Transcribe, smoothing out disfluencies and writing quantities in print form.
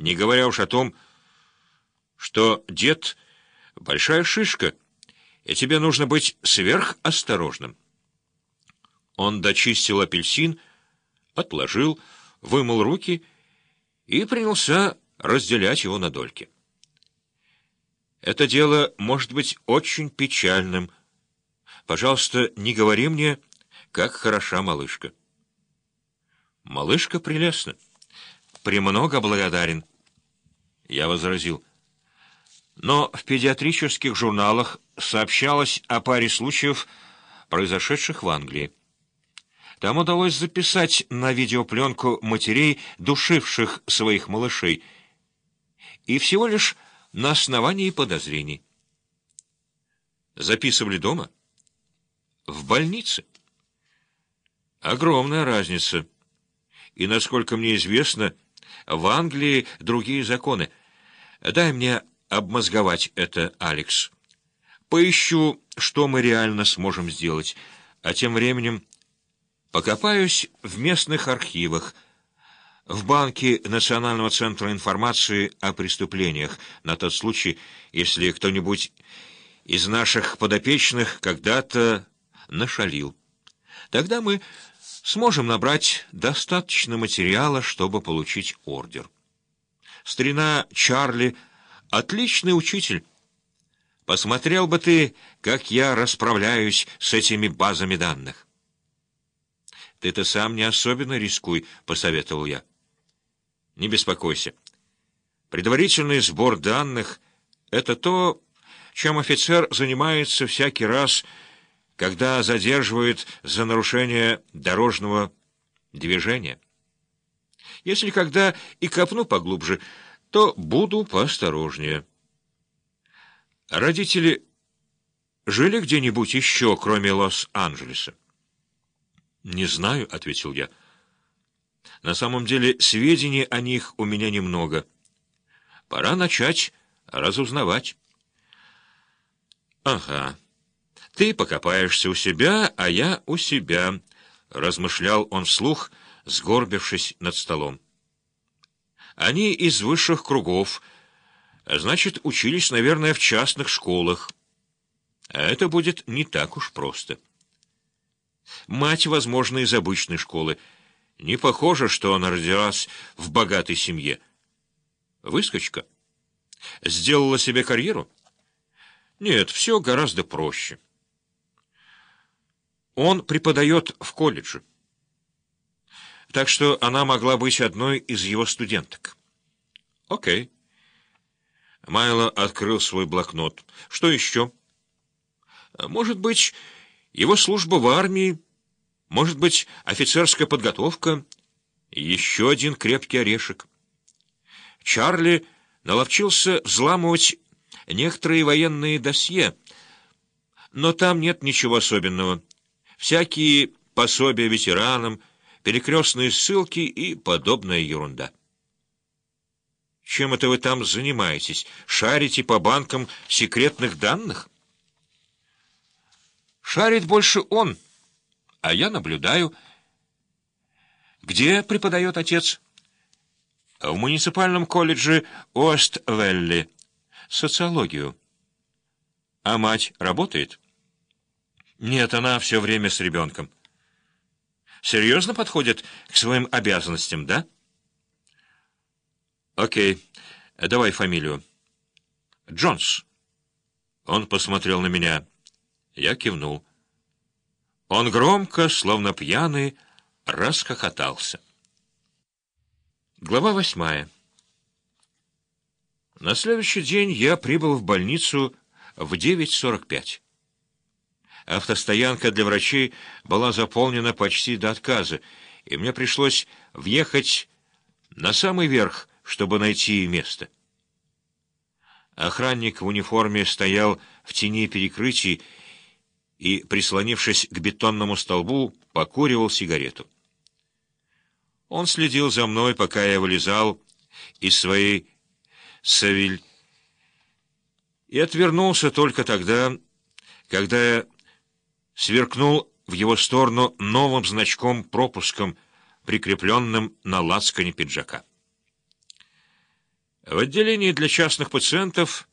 Не говоря уж о том, что дед — большая шишка, и тебе нужно быть сверхосторожным. Он дочистил апельсин, отложил, вымыл руки и принялся разделять его на дольки. Это дело может быть очень печальным. Пожалуйста, не говори мне, как хороша малышка. Малышка прелестна. Премного благодарен. Я возразил. Но в педиатрических журналах сообщалось о паре случаев, произошедших в Англии. Там удалось записать на видеопленку матерей, душивших своих малышей, и всего лишь на основании подозрений. Записывали дома? В больнице? Огромная разница. И, насколько мне известно, в Англии другие законы. Дай мне обмозговать это, Алекс. Поищу, что мы реально сможем сделать, а тем временем покопаюсь в местных архивах, в банке Национального центра информации о преступлениях, на тот случай, если кто-нибудь из наших подопечных когда-то нашалил. Тогда мы сможем набрать достаточно материала, чтобы получить ордер. Старина Чарли — отличный учитель. Посмотрел бы ты, как я расправляюсь с этими базами данных. Ты-то сам не особенно рискуй, — посоветовал я. Не беспокойся. Предварительный сбор данных — это то, чем офицер занимается всякий раз, когда задерживают за нарушение дорожного движения. Если когда и копну поглубже, то буду поосторожнее. Родители жили где-нибудь еще, кроме Лос-Анджелеса? «Не знаю», — ответил я. «На самом деле сведений о них у меня немного. Пора начать разузнавать». «Ага. Ты покопаешься у себя, а я у себя», — размышлял он вслух, сгорбившись над столом. «Они из высших кругов, значит, учились, наверное, в частных школах. А это будет не так уж просто. Мать, возможно, из обычной школы. Не похоже, что она родилась в богатой семье. Выскочка. Сделала себе карьеру? Нет, все гораздо проще. Он преподает в колледже. Так что она могла быть одной из его студенток. Окей. Майло открыл свой блокнот. Что еще? Может быть, его служба в армии, может быть, офицерская подготовка. Еще один крепкий орешек. Чарли наловчился взламывать некоторые военные досье, но там нет ничего особенного. Всякие пособия ветеранам, перекрестные ссылки и подобная ерунда. Чем это вы там занимаетесь? Шарите по банкам секретных данных? Шарит больше он, а я наблюдаю. Где преподает отец? В муниципальном колледже Ост-Велли. Социологию. А мать работает? Нет, она все время с ребенком. Серьезно подходит к своим обязанностям, да? Окей, давай фамилию. Джонс. Он посмотрел на меня. Я кивнул. Он громко, словно пьяный, расхохотался. Глава 8. На следующий день я прибыл в больницу в 9:45. Автостоянка для врачей была заполнена почти до отказа, и мне пришлось въехать на самый верх, чтобы найти место. Охранник в униформе стоял в тени перекрытий и, прислонившись к бетонному столбу, покуривал сигарету. Он следил за мной, пока я вылезал из своей «Савиль», и отвернулся только тогда, когда я сверкнул в его сторону новым значком-пропуском, прикрепленным на лацкане пиджака. В отделении для частных пациентов